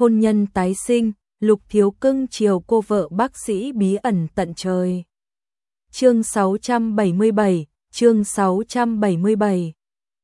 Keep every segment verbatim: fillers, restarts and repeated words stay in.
hôn nhân tái sinh, Lục Thiếu cưng chiều cô vợ bác sĩ bí ẩn tận trời. Chương sáu trăm bảy mươi bảy, chương sáu trăm bảy mươi bảy.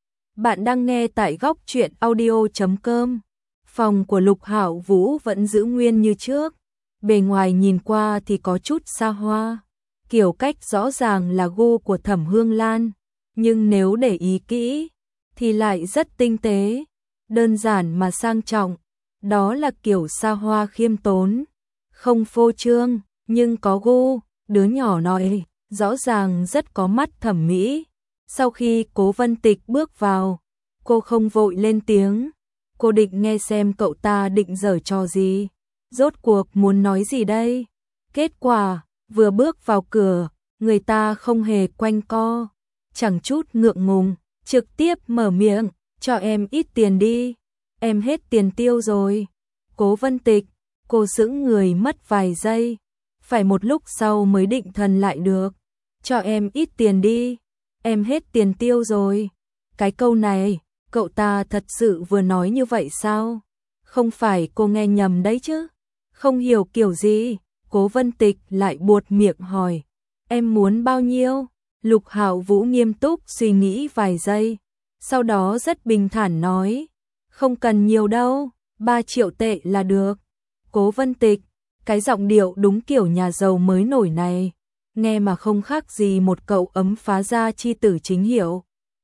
Bạn đang nghe tại góc truyện audio chấm com. Phòng của Lục Hạo Vũ vẫn giữ nguyên như trước, bề ngoài nhìn qua thì có chút xa hoa, kiểu cách rõ ràng là gu của Thẩm Hương Lan, nhưng nếu để ý kỹ thì lại rất tinh tế, đơn giản mà sang trọng. Đó là kiểu xa hoa khiêm tốn, không phô trương, nhưng có gu. Đứa nhỏ nói rõ ràng rất có mắt thẩm mỹ. Sau khi Cố Vân Tịch bước vào, cô không vội lên tiếng. Cô định nghe xem cậu ta định giở trò gì, rốt cuộc muốn nói gì đây. Kết quả, vừa bước vào cửa, người ta không hề quanh co, chẳng chút ngượng ngùng, trực tiếp mở miệng, cho em ít tiền đi. Em hết tiền tiêu rồi. Cố Vân Tịch, cô sững người mất vài giây, phải một lúc sau mới định thần lại được. Cho em ít tiền đi. Em hết tiền tiêu rồi. Cái câu này, cậu ta thật sự vừa nói như vậy sao? Không phải cô nghe nhầm đấy chứ? Không hiểu kiểu gì, Cố Vân Tịch lại buột miệng hỏi. Em muốn bao nhiêu? Lục Hạo Vũ nghiêm túc suy nghĩ vài giây, sau đó rất bình thản nói. Không cần nhiều đâu, ba triệu tệ là được. Cố Vân Tịch, cái giọng điệu đúng kiểu nhà giàu mới nổi này, nghe mà không khác gì một cậu ấm phá gia chi tử chính hiệu.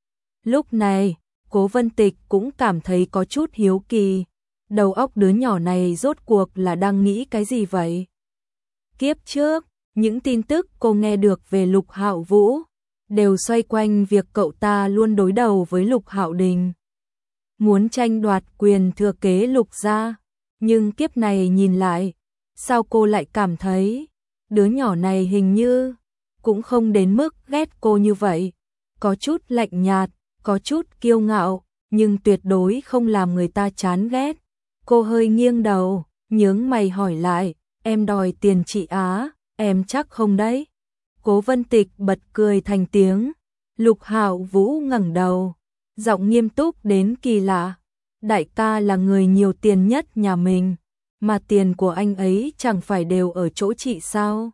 Lúc này, Cố Vân Tịch cũng cảm thấy có chút hiếu kỳ, đầu óc đứa nhỏ này rốt cuộc là đang nghĩ cái gì vậy? Kiếp trước, những tin tức cô nghe được về Lục Hạo Vũ đều xoay quanh việc cậu ta luôn đối đầu với Lục Hạo Đình, muốn tranh đoạt quyền thừa kế Lục gia. Nhưng kiếp này nhìn lại, sao cô lại cảm thấy đứa nhỏ này hình như cũng không đến mức ghét cô như vậy. Có chút lạnh nhạt, có chút kiêu ngạo, nhưng tuyệt đối không làm người ta chán ghét. Cô hơi nghiêng đầu, nhướng mày hỏi lại, em đòi tiền chị á, em chắc không đấy? Cố Vân Tịch bật cười thành tiếng. Lục Hạo Vũ ngẩng đầu, giọng nghiêm túc đến kỳ lạ. Đại ca là người nhiều tiền nhất nhà mình, mà tiền của anh ấy chẳng phải đều ở chỗ chị sao?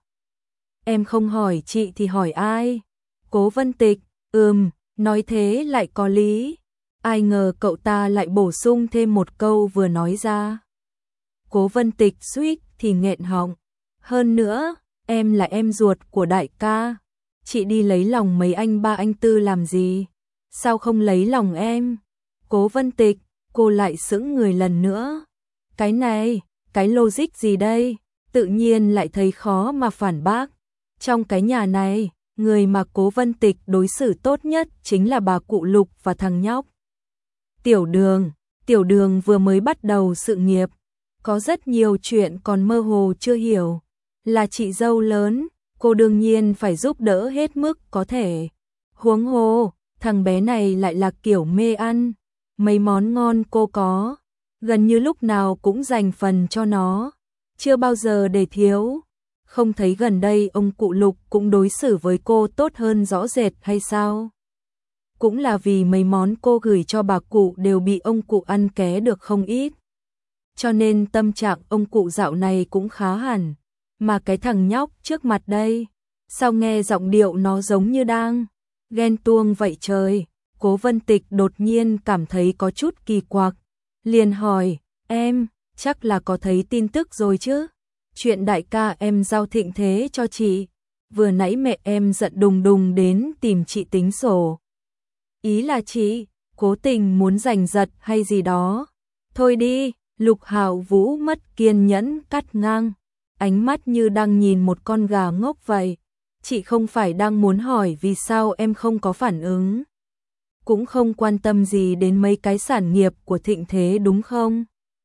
Em không hỏi chị thì hỏi ai? Cố Vân Tịch, ừm, nói thế lại có lý. Ai ngờ cậu ta lại bổ sung thêm một câu vừa nói ra. Cố Vân Tịch suýt thì nghẹn họng. Hơn nữa, em là em ruột của đại ca. Chị đi lấy lòng mấy anh ba anh tư làm gì? Sao không lấy lòng em? Cố Vân Tịch, cô lại sững người lần nữa. Cái này, cái logic gì đây? Tự nhiên lại thấy khó mà phản bác. Trong cái nhà này, người mà Cố Vân Tịch đối xử tốt nhất chính là bà cụ Lục và thằng nhóc Tiểu Đường. Tiểu Đường vừa mới bắt đầu sự nghiệp, có rất nhiều chuyện còn mơ hồ chưa hiểu. Là chị dâu lớn, cô đương nhiên phải giúp đỡ hết mức có thể. Huống hồ, thằng bé này lại là kiểu mê ăn. Mấy món ngon cô có, gần như lúc nào cũng dành phần cho nó, chưa bao giờ để thiếu. Không thấy gần đây ông cụ Lục cũng đối xử với cô tốt hơn rõ rệt hay sao? Cũng là vì mấy món cô gửi cho bà cụ đều bị ông cụ ăn ké được không ít, cho nên tâm trạng ông cụ dạo này cũng khá hẳn. Mà cái thằng nhóc trước mặt đây, sao nghe giọng điệu nó giống như đang ghen tuông vậy trời? Cố Vân Tịch đột nhiên cảm thấy có chút kỳ quặc, liền hỏi, em, chắc là có thấy tin tức rồi chứ? Chuyện đại ca em giao thịnh thế cho chị, vừa nãy mẹ em giận đùng đùng đến tìm chị tính sổ. Ý là chị cố tình muốn giành giật hay gì đó? Thôi đi, Lục Hạo Vũ mất kiên nhẫn cắt ngang, ánh mắt như đang nhìn một con gà ngốc vậy. Chị không phải đang muốn hỏi vì sao em không có phản ứng, cũng không quan tâm gì đến mấy cái sản nghiệp của thịnh thế đúng không?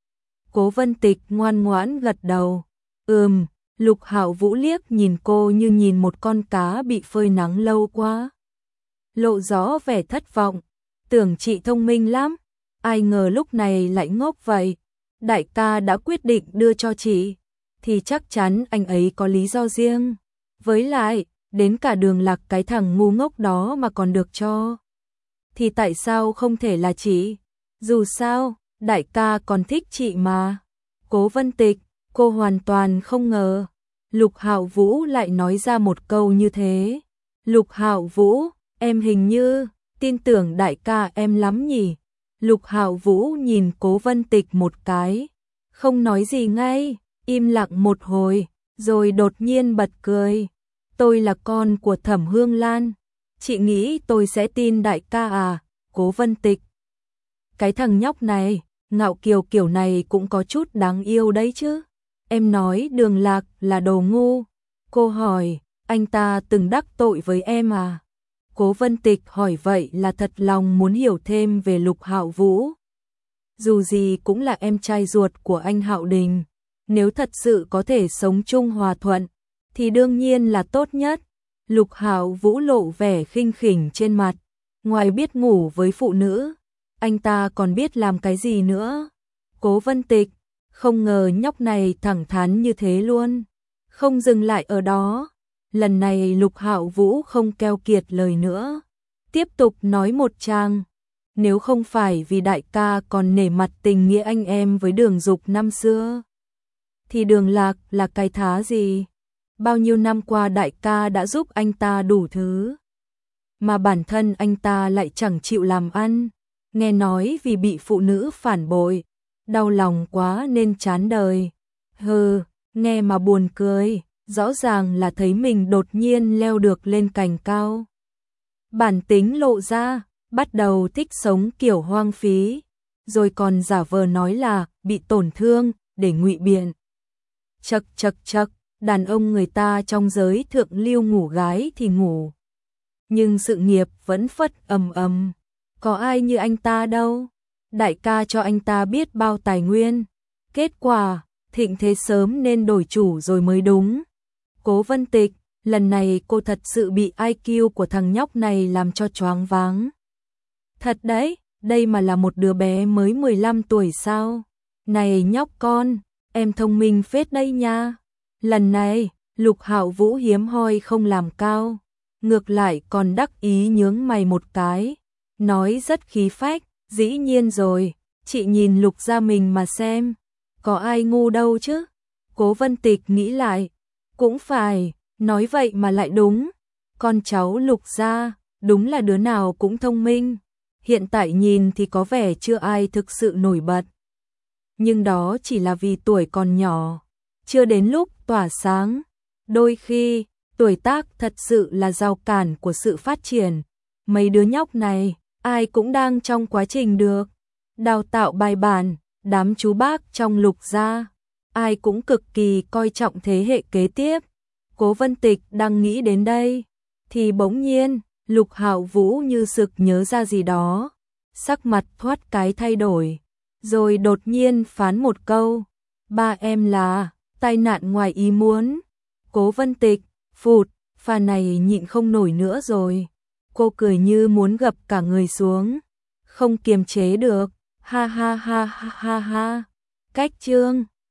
Cố Vân Tịch ngoan ngoãn gật đầu. Ừm. Lục Hạo Vũ liếc nhìn cô như nhìn một con cá bị phơi nắng lâu quá, lộ rõ vẻ thất vọng. Tưởng chị thông minh lắm, ai ngờ lúc này lại ngốc vậy. Đại ca đã quyết định đưa cho chị, thì chắc chắn anh ấy có lý do riêng. Với lại, đến cả Đường Lạc cái thằng ngu ngốc đó mà còn được cho, thì tại sao không thể là chị? Dù sao, đại ca còn thích chị mà. Cố Vân Tịch, cô hoàn toàn không ngờ Lục Hạo Vũ lại nói ra một câu như thế. Lục Hạo Vũ, em hình như tin tưởng đại ca em lắm nhỉ? Lục Hạo Vũ nhìn Cố Vân Tịch một cái, không nói gì ngay, im lặng một hồi, rồi đột nhiên bật cười. Tôi là con của Thẩm Hương Lan, chị nghĩ tôi sẽ tin đại ca à? Cố Vân Tịch, cái thằng nhóc này, ngạo kiều kiểu này cũng có chút đáng yêu đấy chứ. Em nói Đường Lạc là đồ ngu. Cô hỏi, anh ta từng đắc tội với em à? Cố Vân Tịch hỏi vậy là thật lòng muốn hiểu thêm về Lục Hạo Vũ. Dù gì cũng là em trai ruột của anh Hạo Đình, nếu thật sự có thể sống chung hòa thuận, thì đương nhiên là tốt nhất. Lục Hạo Vũ lộ vẻ khinh khỉnh trên mặt, ngoài biết ngủ với phụ nữ, anh ta còn biết làm cái gì nữa? Cố Vân Tịch, không ngờ nhóc này thẳng thắn như thế luôn. Không dừng lại ở đó, lần này Lục Hạo Vũ không keo kiệt lời nữa, tiếp tục nói một tràng. Nếu không phải vì đại ca còn nể mặt tình nghĩa anh em với Đường Dục năm xưa, thì Đường Lạc là cái thá gì? Bao nhiêu năm qua đại ca đã giúp anh ta đủ thứ, mà bản thân anh ta lại chẳng chịu làm ăn. Nghe nói vì bị phụ nữ phản bội, đau lòng quá nên chán đời. Hừ, nghe mà buồn cười, rõ ràng là thấy mình đột nhiên leo được lên cành cao. Bản tính lộ ra, bắt đầu thích sống kiểu hoang phí, rồi còn giả vờ nói là bị tổn thương để ngụy biện. Chậc chậc chậc, đàn ông người ta trong giới thượng lưu ngủ gái thì ngủ, nhưng sự nghiệp vẫn phất ầm ầm. Có ai như anh ta đâu. Đại ca cho anh ta biết bao tài nguyên, kết quả thịnh thế sớm nên đổi chủ rồi mới đúng. Cố Vân Tịch, lần này cô thật sự bị i kiu của thằng nhóc này làm cho choáng váng. Thật đấy, đây mà là một đứa bé mới mười lăm tuổi sao? Này nhóc con, em thông minh phết đây nha. Lần này, Lục Hạo Vũ hiếm hoi không làm cao, ngược lại còn đắc ý nhướng mày một cái, nói rất khí phách, dĩ nhiên rồi, chị nhìn Lục gia mình mà xem, có ai ngu đâu chứ. Cố Vân Tịch nghĩ lại, cũng phải, nói vậy mà lại đúng, con cháu Lục gia, đúng là đứa nào cũng thông minh, hiện tại nhìn thì có vẻ chưa ai thực sự nổi bật. Nhưng đó chỉ là vì tuổi còn nhỏ, chưa đến lúc tỏa sáng, đôi khi, tuổi tác thật sự là rào cản của sự phát triển. Mấy đứa nhóc này, ai cũng đang trong quá trình được đào tạo bài bản, đám chú bác trong Lục gia, ai cũng cực kỳ coi trọng thế hệ kế tiếp. Cố Vân Tịch đang nghĩ đến đây, thì bỗng nhiên, Lục Hạo Vũ như sực nhớ ra gì đó, sắc mặt thoát cái thay đổi, rồi đột nhiên phán một câu, ba em là tai nạn ngoài ý muốn. Cố Vân Tịch, phụt, pha này nhịn không nổi nữa rồi. Cô cười như muốn gập cả người xuống, không kiềm chế được, ha ha ha ha ha ha. Cách chương